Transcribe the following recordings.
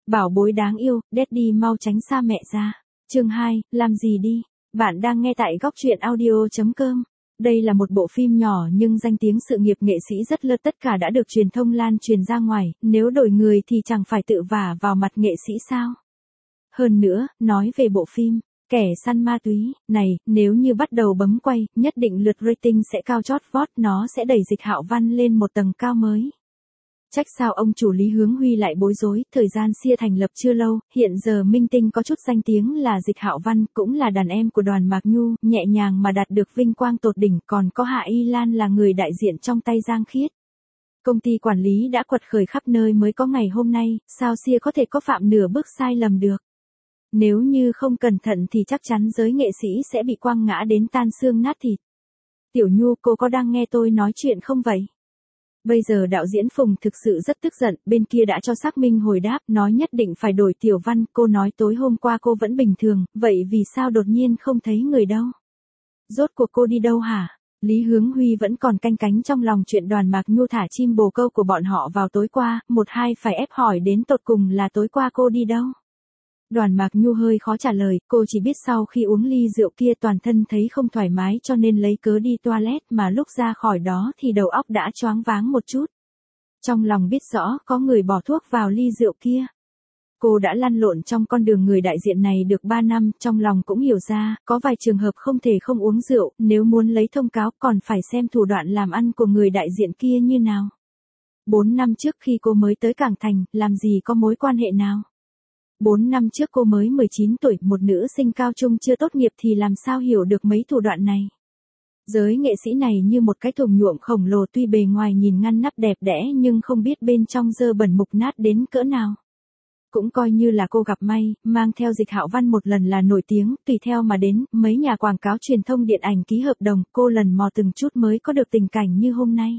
Bảo bối đáng yêu, Daddy mau tránh xa mẹ ra. Chương 2, làm gì đi? Bạn đang nghe tại góc truyện audio.com. Đây là một bộ phim nhỏ nhưng danh tiếng sự nghiệp nghệ sĩ rất lớn, tất cả đã được truyền thông lan truyền ra ngoài, nếu đổi người thì chẳng phải tự vả vào mặt nghệ sĩ sao? Hơn nữa, nói về bộ phim Kẻ săn ma túy này, nếu như bắt đầu bấm quay, nhất định lượt rating sẽ cao chót vót, nó sẽ đẩy Dịch Hạo Văn lên một tầng cao mới. Trách sao ông chủ Lý Hướng Huy lại bối rối, thời gian Sia thành lập chưa lâu, hiện giờ minh tinh có chút danh tiếng là Dịch Hạo Văn, cũng là đàn em của Đoàn Mạc Nhu, nhẹ nhàng mà đạt được vinh quang tột đỉnh, còn có Hạ Y Lan là người đại diện trong tay Giang Khiết. Công ty quản lý đã quật khởi khắp nơi mới có ngày hôm nay, sao Sia có thể có phạm nửa bước sai lầm được? Nếu như không cẩn thận thì chắc chắn giới nghệ sĩ sẽ bị quăng ngã đến tan xương nát thịt. Tiểu Nhu, cô có đang nghe tôi nói chuyện không vậy? Bây giờ đạo diễn Phùng thực sự rất tức giận, bên kia đã cho xác minh hồi đáp, nói nhất định phải đổi Tiểu Văn, cô nói tối hôm qua cô vẫn bình thường, vậy vì sao đột nhiên không thấy người đâu? Rốt cuộc cô đi đâu hả? Lý Hướng Huy vẫn còn canh cánh trong lòng chuyện Đoàn Mạc Nhu thả chim bồ câu của bọn họ vào tối qua, một hai phải ép hỏi đến tột cùng là tối qua cô đi đâu? Đoàn Mạc Nhu hơi khó trả lời, cô chỉ biết sau khi uống ly rượu kia toàn thân thấy không thoải mái cho nên lấy cớ đi toilet, mà lúc ra khỏi đó thì đầu óc đã choáng váng một chút. Trong lòng biết rõ có người bỏ thuốc vào ly rượu kia. Cô đã lăn lộn trong con đường người đại diện này được 3 năm, trong lòng cũng hiểu ra, có vài trường hợp không thể không uống rượu, nếu muốn lấy thông cáo còn phải xem thủ đoạn làm ăn của người đại diện kia như nào. 4 năm trước khi cô mới tới Cảng Thành, làm gì có mối quan hệ nào. 4 năm trước cô mới 19 tuổi, một nữ sinh cao trung chưa tốt nghiệp thì làm sao hiểu được mấy thủ đoạn này. Giới nghệ sĩ này như một cái thùng nhuộm khổng lồ, tuy bề ngoài nhìn ngăn nắp đẹp đẽ nhưng không biết bên trong dơ bẩn mục nát đến cỡ nào. Cũng coi như là cô gặp may, mang theo Dịch Hạo Văn một lần là nổi tiếng, tùy theo mà đến, mấy nhà quảng cáo truyền thông điện ảnh ký hợp đồng, cô lần mò từng chút mới có được tình cảnh như hôm nay.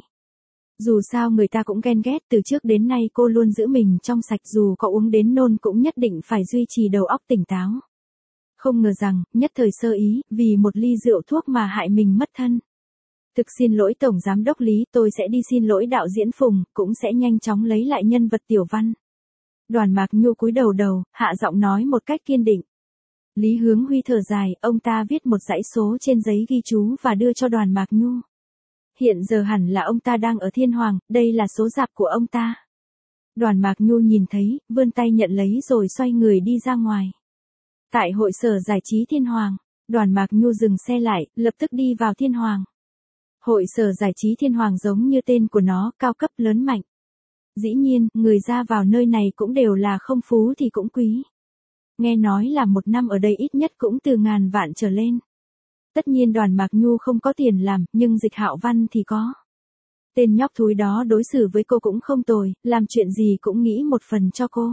Dù sao người ta cũng ghen ghét, từ trước đến nay cô luôn giữ mình trong sạch, dù có uống đến nôn cũng nhất định phải duy trì đầu óc tỉnh táo. Không ngờ rằng, nhất thời sơ ý, vì một ly rượu thuốc mà hại mình mất thân. Thực xin lỗi Tổng Giám đốc Lý, tôi sẽ đi xin lỗi đạo diễn Phùng, cũng sẽ nhanh chóng lấy lại nhân vật Tiểu Văn. Đoàn Mạc Nhu cúi đầu, hạ giọng nói một cách kiên định. Lý Hướng Huy thở dài, ông ta viết một dãy số trên giấy ghi chú và đưa cho Đoàn Mạc Nhu. Hiện giờ hẳn là ông ta đang ở Thiên Hoàng, đây là số rạp của ông ta. Đoàn Mạc Nhu nhìn thấy, vươn tay nhận lấy rồi xoay người đi ra ngoài. Tại hội sở giải trí Thiên Hoàng, Đoàn Mạc Nhu dừng xe lại, lập tức đi vào Thiên Hoàng. Hội sở giải trí Thiên Hoàng giống như tên của nó, cao cấp lớn mạnh. Dĩ nhiên, người ra vào nơi này cũng đều là không phú thì cũng quý. Nghe nói là một năm ở đây ít nhất cũng từ ngàn vạn trở lên. Tất nhiên Đoàn Mạc Nhu không có tiền làm, nhưng Dịch Hạo Văn thì có. Tên nhóc thúi đó đối xử với cô cũng không tồi, làm chuyện gì cũng nghĩ một phần cho cô.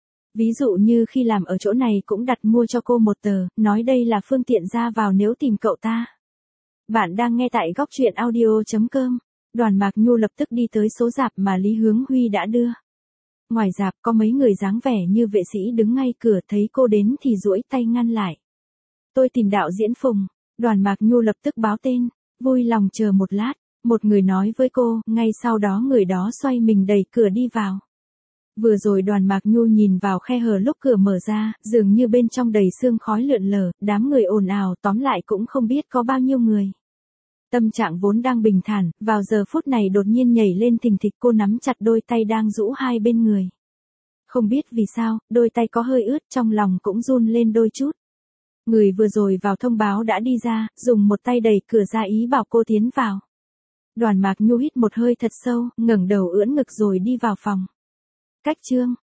Ví dụ như khi làm ở chỗ này cũng đặt mua cho cô một tờ, nói đây là phương tiện ra vào nếu tìm cậu ta. Bạn đang nghe tại góc truyện audio.com. Đoàn Mạc Nhu lập tức đi tới số rạp mà Lý Hướng Huy đã đưa. Ngoài rạp có mấy người dáng vẻ như vệ sĩ đứng ngay cửa, thấy cô đến thì duỗi tay ngăn lại. Tôi tìm đạo diễn Phùng. Đoàn Mạc Nhu lập tức báo tên, vui lòng chờ một lát, một người nói với cô, ngay sau đó người đó xoay mình đẩy cửa đi vào. Vừa rồi Đoàn Mạc Nhu nhìn vào khe hở lúc cửa mở ra, dường như bên trong đầy sương khói lượn lờ, đám người ồn ào, tóm lại cũng không biết có bao nhiêu người. Tâm trạng vốn đang bình thản, vào giờ phút này đột nhiên nhảy lên thình thịch, cô nắm chặt đôi tay đang rũ hai bên người. Không biết vì sao, đôi tay có hơi ướt, trong lòng cũng run lên đôi chút. Người vừa rồi vào thông báo đã đi ra, dùng một tay đẩy cửa ra ý bảo cô tiến vào. Đoàn Mạc Nhu hít một hơi thật sâu, ngẩng đầu ưỡn ngực rồi đi vào phòng. Cách chương